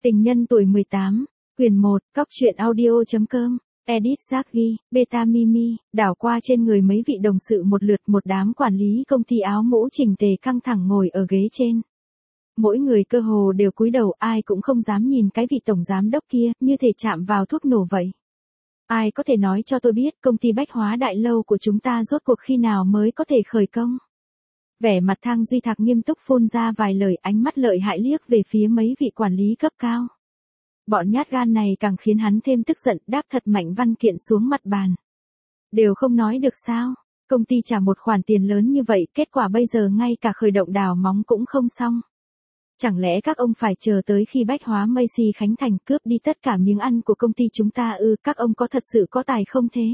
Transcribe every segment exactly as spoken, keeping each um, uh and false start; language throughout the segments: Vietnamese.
Tình nhân tuổi mười tám, quyền một, cóc truyện audio chấm com, edit Zagi, beta Mimi, đảo qua trên người mấy vị đồng sự một lượt, một đám quản lý công ty áo mũ chỉnh tề căng thẳng ngồi ở ghế trên. Mỗi người cơ hồ đều cúi đầu, ai cũng không dám nhìn cái vị tổng giám đốc kia, như thể chạm vào thuốc nổ vậy. Ai có thể nói cho tôi biết công ty bách hóa đại lâu của chúng ta rốt cuộc khi nào mới có thể khởi công? Vẻ mặt Thang Duy Thạc nghiêm túc phun ra vài lời, ánh mắt lợi hại liếc về phía mấy vị quản lý cấp cao. Bọn nhát gan này càng khiến hắn thêm tức giận, đáp thật mạnh văn kiện xuống mặt bàn. Đều không nói được sao? Công ty trả một khoản tiền lớn như vậy, kết quả bây giờ ngay cả khởi động đào móng cũng không xong. Chẳng lẽ các ông phải chờ tới khi bách hóa Macy khánh thành cướp đi tất cả miếng ăn của công ty chúng ta ư? Các ông có thật sự có tài không thế?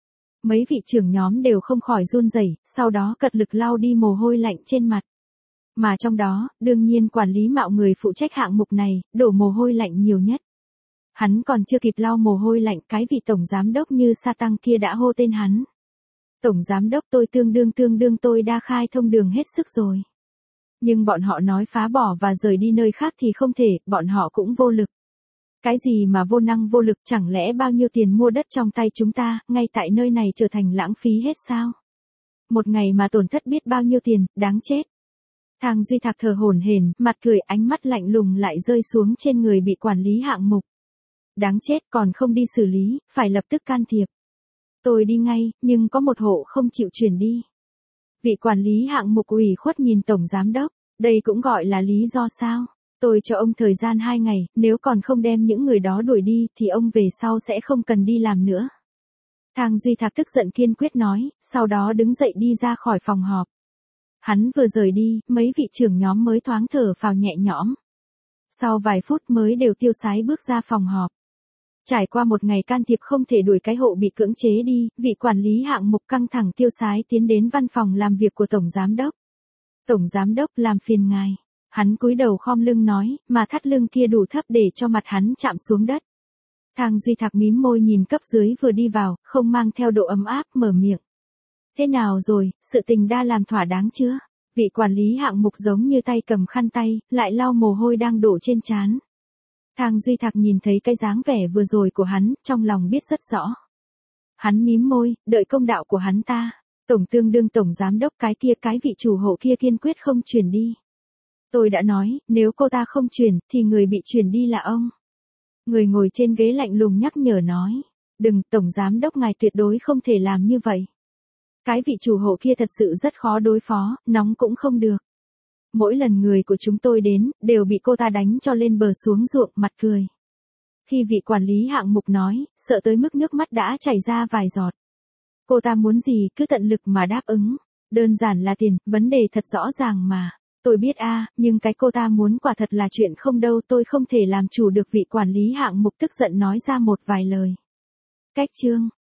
Mấy vị trưởng nhóm đều không khỏi run rẩy, sau đó cật lực lau đi mồ hôi lạnh trên mặt. Mà trong đó, đương nhiên quản lý mạo người phụ trách hạng mục này, đổ mồ hôi lạnh nhiều nhất. Hắn còn chưa kịp lau mồ hôi lạnh, cái vị tổng giám đốc như sa tăng kia đã hô tên hắn. Tổng giám đốc, tôi tương đương tương đương tôi đã khai thông đường hết sức rồi. Nhưng bọn họ nói phá bỏ và rời đi nơi khác thì không thể, bọn họ cũng vô lực. Cái gì mà vô năng vô lực, chẳng lẽ bao nhiêu tiền mua đất trong tay chúng ta, ngay tại nơi này trở thành lãng phí hết sao? Một ngày mà tổn thất biết bao nhiêu tiền, đáng chết. Thang Duy Thạc thở hổn hển, mặt cười, ánh mắt lạnh lùng lại rơi xuống trên người bị quản lý hạng mục. Đáng chết, còn không đi xử lý, phải lập tức can thiệp. Tôi đi ngay, nhưng có một hộ không chịu chuyển đi. Vị quản lý hạng mục ủy khuất nhìn tổng giám đốc, đây cũng gọi là lý do sao? Tôi cho ông thời gian hai ngày, nếu còn không đem những người đó đuổi đi thì ông về sau sẽ không cần đi làm nữa. Thang Duy Thạc tức giận kiên quyết nói, sau đó đứng dậy đi ra khỏi phòng họp. Hắn vừa rời đi, mấy vị trưởng nhóm mới thoáng thở phào nhẹ nhõm. Sau vài phút mới đều tiêu sái bước ra phòng họp. Trải qua một ngày can thiệp không thể đuổi cái hộ bị cưỡng chế đi, vị quản lý hạng mục căng thẳng tiêu sái tiến đến văn phòng làm việc của tổng giám đốc. Tổng giám đốc, làm phiền ngài. Hắn cúi đầu khom lưng nói, mà thắt lưng kia đủ thấp để cho mặt hắn chạm xuống đất. Thang Duy Thạc mím môi nhìn cấp dưới vừa đi vào, không mang theo độ ấm áp, mở miệng. Thế nào rồi, sự tình đã làm thỏa đáng chưa? Vị quản lý hạng mục giống như tay cầm khăn tay, lại lau mồ hôi đang đổ trên trán. Thang Duy Thạc nhìn thấy cái dáng vẻ vừa rồi của hắn, trong lòng biết rất rõ. Hắn mím môi, đợi công đạo của hắn ta. Tổng tương đương tổng giám đốc, cái kia cái vị chủ hộ kia kiên quyết không chuyển đi. Tôi đã nói, nếu cô ta không chuyển, thì người bị chuyển đi là ông. Người ngồi trên ghế lạnh lùng nhắc nhở nói. Đừng, tổng giám đốc ngài tuyệt đối không thể làm như vậy. Cái vị chủ hộ kia thật sự rất khó đối phó, nóng cũng không được. Mỗi lần người của chúng tôi đến, đều bị cô ta đánh cho lên bờ xuống ruộng, mặt cười. Khi vị quản lý hạng mục nói, sợ tới mức nước mắt đã chảy ra vài giọt. Cô ta muốn gì cứ tận lực mà đáp ứng. Đơn giản là tiền, vấn đề thật rõ ràng mà. Tôi biết a, à, nhưng cái cô ta muốn quả thật là chuyện không đâu, tôi không thể làm chủ được. Vị quản lý hạng mục tức giận nói ra một vài lời. Cách chương,